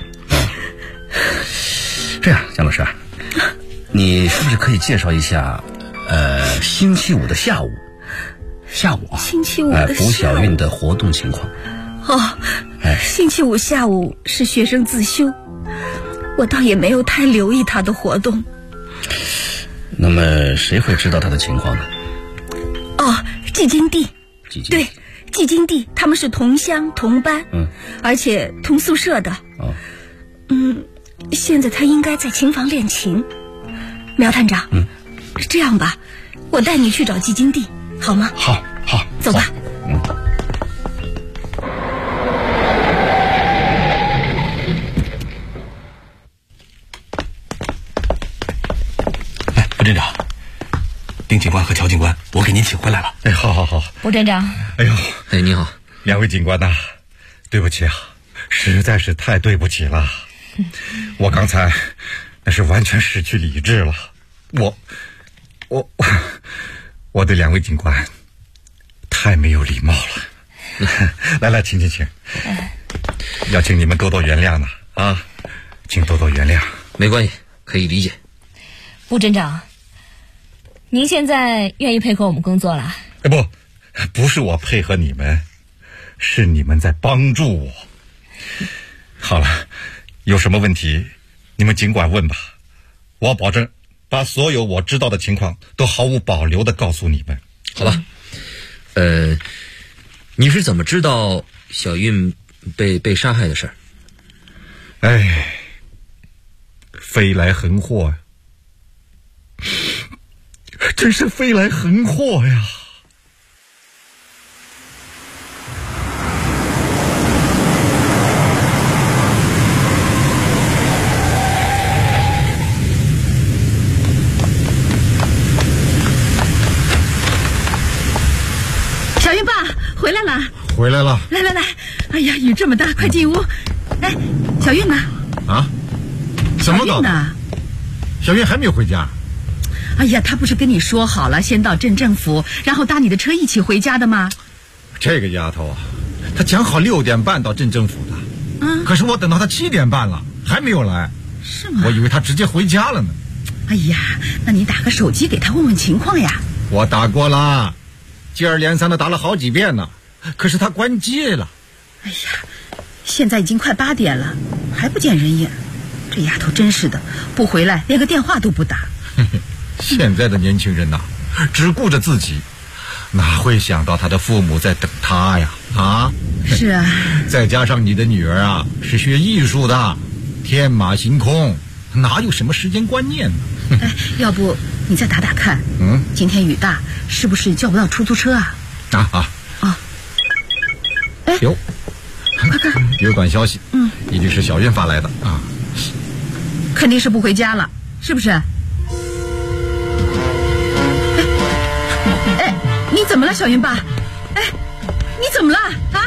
这样，杨老师，你是不是可以介绍一下星期五的下午星期五的下午卜小韵的活动情况？ 星期五下午是学生自修，我倒也没有太留意他的活动。 那么谁会知道他的情况呢？ 季金娣。对，季金娣他们是同乡同班，而且同宿舍的。现在他应该在琴房练琴。苗探长，这样吧，我带你去找季金娣，好吗？ 好， 走吧。 副镇长，丁警官和乔警官，我给您请回来了。 好。 卜镇长。 你好。 2位警官呐，对不起啊，实在是太对不起了。我刚才那是完全失去理智了。我对2位警官太没有礼貌了。来，请。要请你们多多原谅呢请多多原谅。 没关系，可以理解。 卜镇长， 您现在愿意配合我们工作了？ 不是我配合你们，是你们在帮助我。好了，有什么问题你们尽管问吧，我保证把所有我知道的情况都毫无保留地告诉你们。 好吧，你是怎么知道小韵被杀害的事儿？ 飞来横祸呀，真是飞来横祸呀！ 小韵爸回来了， 回来了。 来，哎呀，雨这么大，快进屋。哎，小韵呢？ 啊？怎么搞的？小韵还没有回家。 哎呀，他不是跟你说好了，先到镇政府，然后搭你的车一起回家的吗？ 这个丫头啊，她讲好6点半到镇政府的，可是我等到她7点半了，还没有来。 是吗？ 我以为她直接回家了呢。 哎呀，那你打个手机给她问问情况呀。 我打过了，接二连三的打了好几遍呢，可是她关机了。 哎呀，现在已经快8点了，还不见人影，这丫头真是的，不回来连个电话都不打。 现在的年轻人呐，只顾着自己，哪会想到他的父母在等他呀？啊， 是啊。 再加上你的女儿啊，是学艺术的，天马行空，哪有什么时间观念呢？ 哎，要不你再打打看？今天雨大，是不是叫不到出租车啊？哎， 有，快看，有短消息，一定是小韵发来的啊， 肯定是不回家了，是不是？哎，你怎么了，小韵爸？哎，你怎么了啊？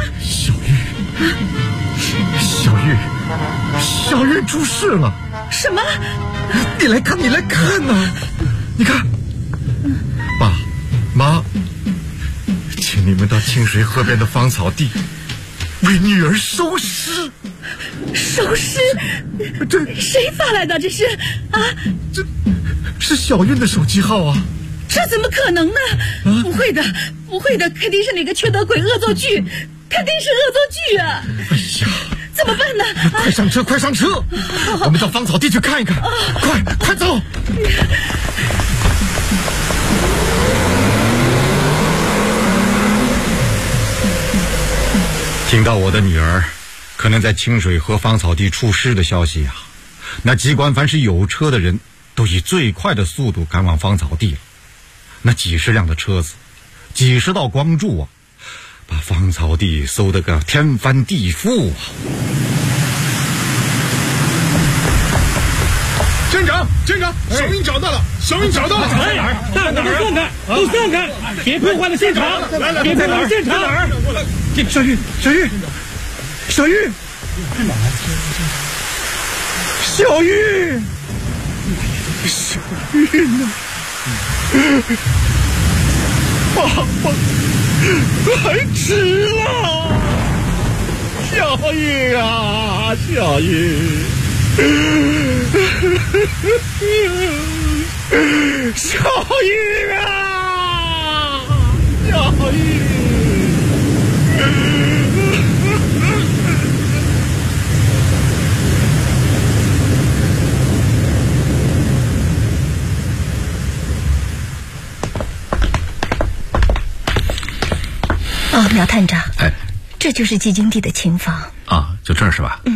小韵出事了。 什么？ 你来看呐，你看，爸妈，请你们到清水河边的芳草地为女儿收尸。 收尸？这谁发来的？这是啊？ 这是小韵的手机号啊。 这怎么可能呢？不会的，肯定是哪个缺德鬼恶作剧，肯定是恶作剧啊！ 哎呀， 怎么办呢？ 快上车！我们到芳草地去看一看，快走！听到我的女儿可能在清水河芳草地出尸的消息啊，那机关凡是有车的人都以最快的速度赶往芳草地了。那几十辆的车子，几十道光柱啊，把芳草地搜得个天翻地覆啊！ 镇长，小韵找到了！在哪儿？都散开！别破坏了现场！别破坏了现场！ 小韵呢？爸爸，来迟了！小韵啊，小韵！ 苗探长，这就是基金地的琴房啊，就这儿是吧？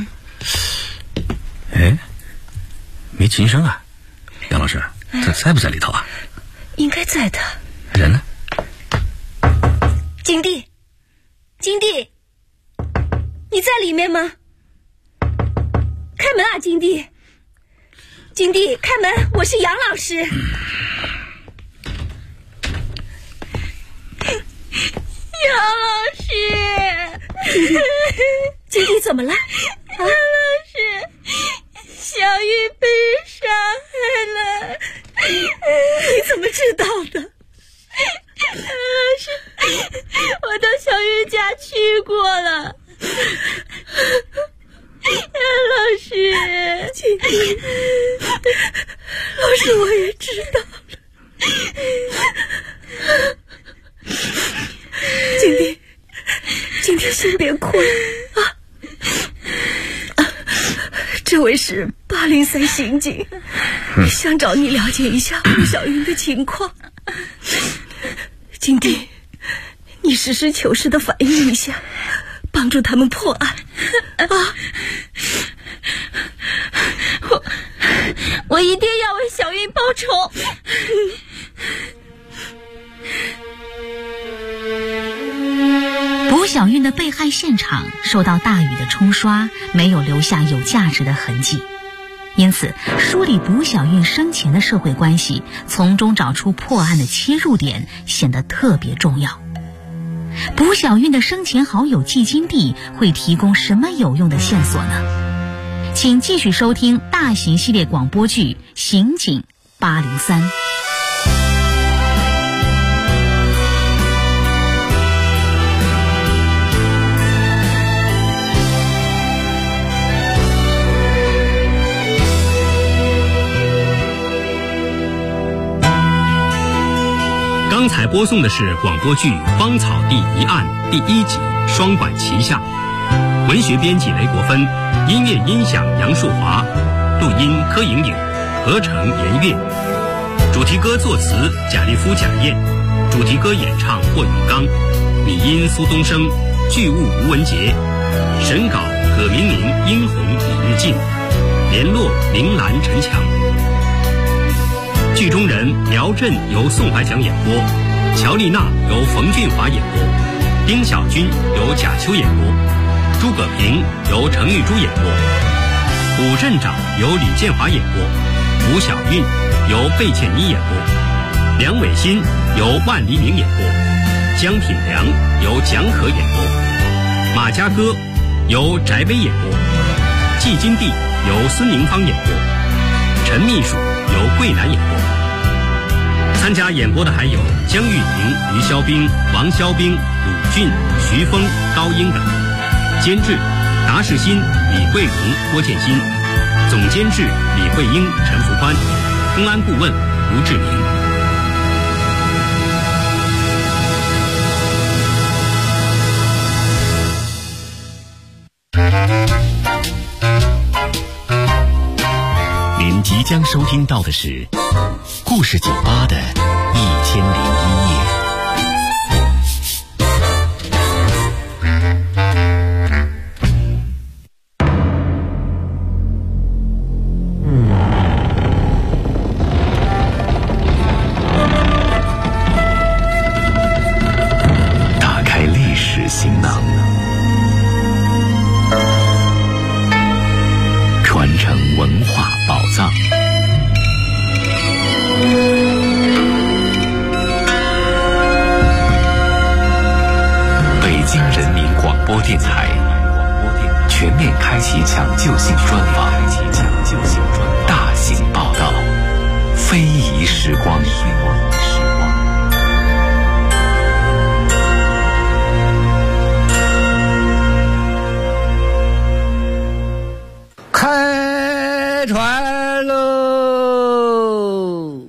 没琴声啊，杨老师，他在不在里头啊？ 应该在的。 人呢？ 金地，你在里面吗？开门啊，金地，开门，我是杨老师。杨老师，金地怎么了？ 杨老师，小玉被杀害了。 你怎么知道的？ 杨老师，我到小玉家去过了。杨老师， 金地，老师我也知道了。 这位是803刑警，想找你了解一下吴小云的情况。金弟，你实事求是的反映一下，帮助他们破案啊！ 我一定要为小云报仇。 卜小韵的被害现场受到大雨的冲刷，没有留下有价值的痕迹，因此梳理卜小韵生前的社会关系，从中找出破案的切入点，显得特别重要。卜小韵的生前好友季金娣会提供什么有用的线索呢？请继续收听大型系列广播剧《刑警803》。 刚才播送的是广播剧《芳草地一案》第1集《双管齐下》，文学编辑雷国芬，音乐音响杨树华，录音柯莹莹，合成严月，主题歌作词贾立夫、贾燕，主题歌演唱霍永刚，拟音苏东升，剧务吴文杰，审稿葛明明、殷红、李日进，联络林兰、陈强。剧中人苗震由宋怀强演播，乔丽娜由冯俊华演播，丁小军由贾秋演播，诸葛平由程玉珠演播，武镇长由李建华演播，吴小韵由贝倩妮演播，梁伟新由万黎明演播，江品良由蒋可演播，马家歌由翟威演播，季金娣由孙宁芳演播，陈秘书由桂兰演播。参加演播的还有江玉婷、于肖冰、王肖冰、鲁俊、徐峰、高英等。监制达世新、李桂荣、郭建新，总监制李慧英、陈福宽，公安顾问吴志明。 您即将收听到的是故事酒吧的1001夜。打开历史行囊，传承文化宝藏。北京人民广播电台全面开启抢救性专访，大型报道，非遗时光。 开船喽！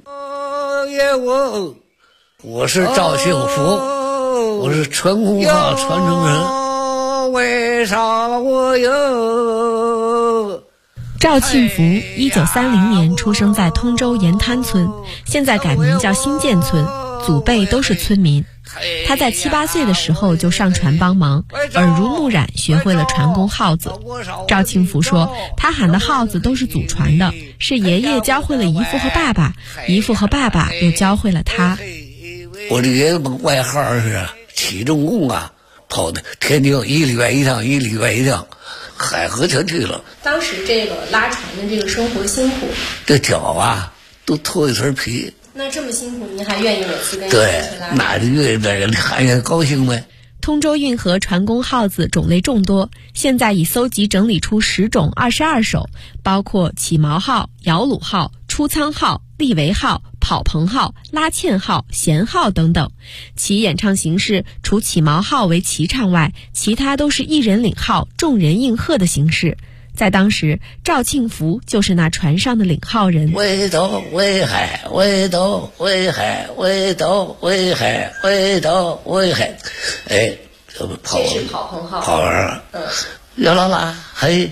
我是赵幸福，我是传功号传承人。为啥我有？ 赵庆福1930年出生在通州盐滩村，现在改名叫新建村，祖辈都是村民。他在7、8岁的时候就上船帮忙，耳濡目染学会了传功号子。赵庆福说，他喊的号子都是祖传的，是爷爷教会了姨父和爸爸，姨父和爸爸又教会了他。 我的爷爷外号是起重工啊，跑的天津1礼拜1趟，1礼拜1趟，海河全去了。 当时这个拉船的这个生活辛苦， 这脚啊都脱一层皮。 那这么辛苦，您还愿意每次跟对，那就愿意在这里看见高兴呗。 通州运河船工号子种类众多，现在已搜集整理出10种22首，包括起锚号、摇橹号、出舱号、立桅号、跑棚号、拉纤号、弦号等等。其演唱形式除起锚号为齐唱外，其他都是一人领号、众人应和的形式。在当时，赵庆福就是那船上的领号人。 围斗围海，围斗围海，围斗围海，围斗围海。哎，这不跑， 这是跑棚号。 跑完了。摇啦啦，嘿，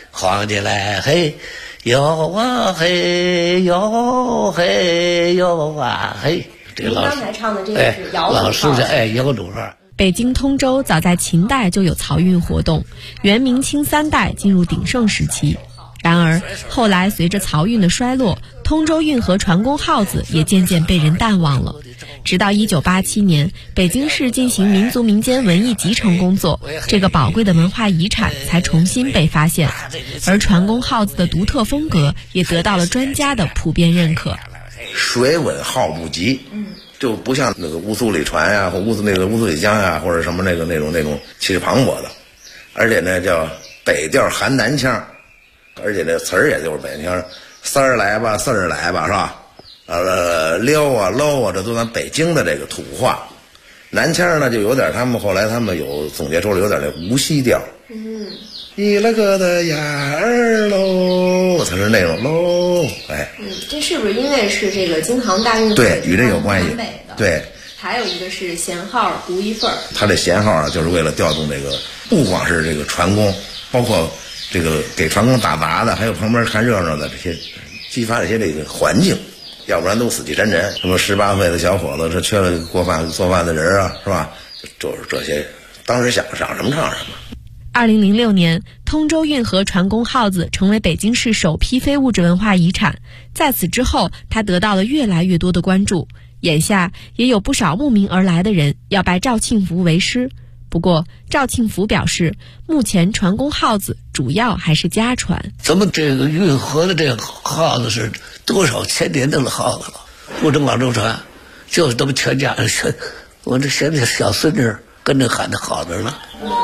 晃起来嘿哟啊嘿哟嘿哟啊嘿。这个刚才唱的这个是摇老师的摇橹号。 北京通州早在秦代就有漕运活动，元明清3代进入鼎盛时期。然而后来随着漕运的衰落，通州运河船工号子也渐渐被人淡忘了。直到1987年，北京市进行民族民间文艺集成工作，这个宝贵的文化遗产才重新被发现，而船工号子的独特风格也得到了专家的普遍认可。 水稳号不急，就不像那个乌苏里船呀，或乌苏里江呀，或者什么那种气势磅礴的，而且呢叫北调含南腔，而且这词儿也就是北腔，三儿来吧，四儿来吧，是吧？溜啊搂啊，这都咱北京的这个土话。南腔呢就有点他们后来有总结出了有点那无锡调。一了个的呀儿喽，它是那种喽， 这是不是因为是这个京杭大运河？ 对，与这有关系。对， 还有一个是弦号独一份儿。 它这弦号啊，就是为了调动这个，不光是这个船工，包括这个给船工打杂的，还有旁边看热闹的这些，激发这些这个环境，要不然都死气沉沉。什么18岁的小伙子，这缺了做饭的人啊，是吧？就是这些，当时想什么唱什么。 2006年，通州运河船工号子成为北京市首批非物质文化遗产。在此之后，它得到了越来越多的关注。眼下也有不少慕名而来的人要拜赵庆福为师。不过，赵庆福表示，目前船工号子主要还是家传。 咱们这个运河的这个号子是多少千年的号子了，不止广州船，就是他们全家人。我这现在小孙女跟着喊的好着呢。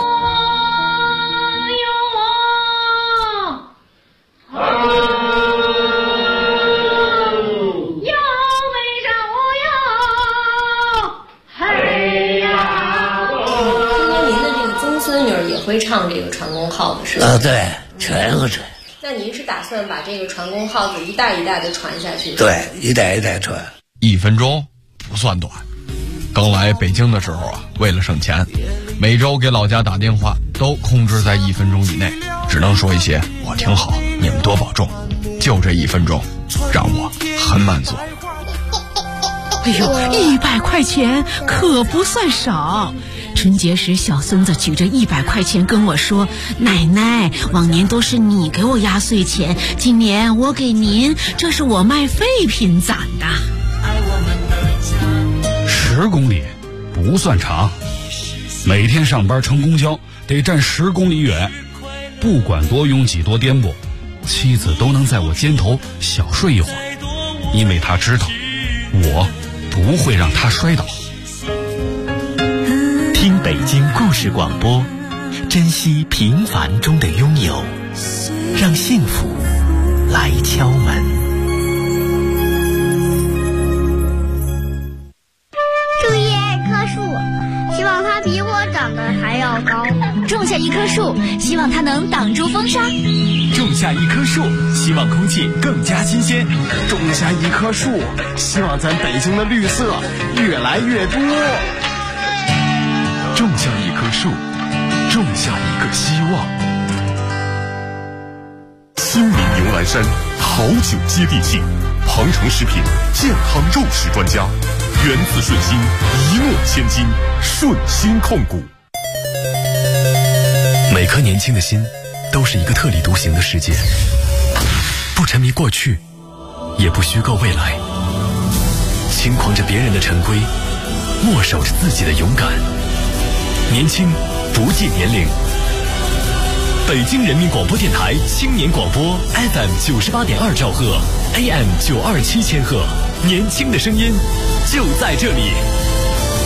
会唱这个船工号子是吧？ 对，全会唱。 那您是打算把这个船工号子一代一代的传下去？ 对，一代一代传。 1分钟不算短。刚来北京的时候啊，为了省钱，每周给老家打电话都控制在1分钟以内，只能说一些我挺好，你们多保重。就这1分钟，让我很满足。 哎呦，100块钱可不算少。春节时，小孙子举着100块钱跟我说：“奶奶，往年都是你给我压岁钱，今年我给您，这是我卖废品攒的。 ”10公里不算长，每天上班乘公交得站10公里远，不管多拥挤多颠簸，妻子都能在我肩头小睡一会儿，因为她知道我不会让她摔倒。 听北京故事广播，珍惜平凡中的拥有，让幸福来敲门。 种1棵树，希望它比我长得还要高。 种下1棵树，希望它能挡住风沙。 种下1棵树，希望空气更加新鲜。 种下1棵树，希望咱北京的绿色越来越多。 种下1棵树，种下一个希望。 新民牛栏山好酒接地气，庞城食品健康肉食专家，源自顺心，一诺千金，顺心控股。 每颗年轻的心都是一个特立独行的世界，不沉迷过去，也不虚构未来，轻狂着别人的陈规，默守着自己的勇敢。年轻不计年龄。北京人民广播电台青年广播 FM 98.2兆赫 AM 927千赫，年轻的声音就在这里。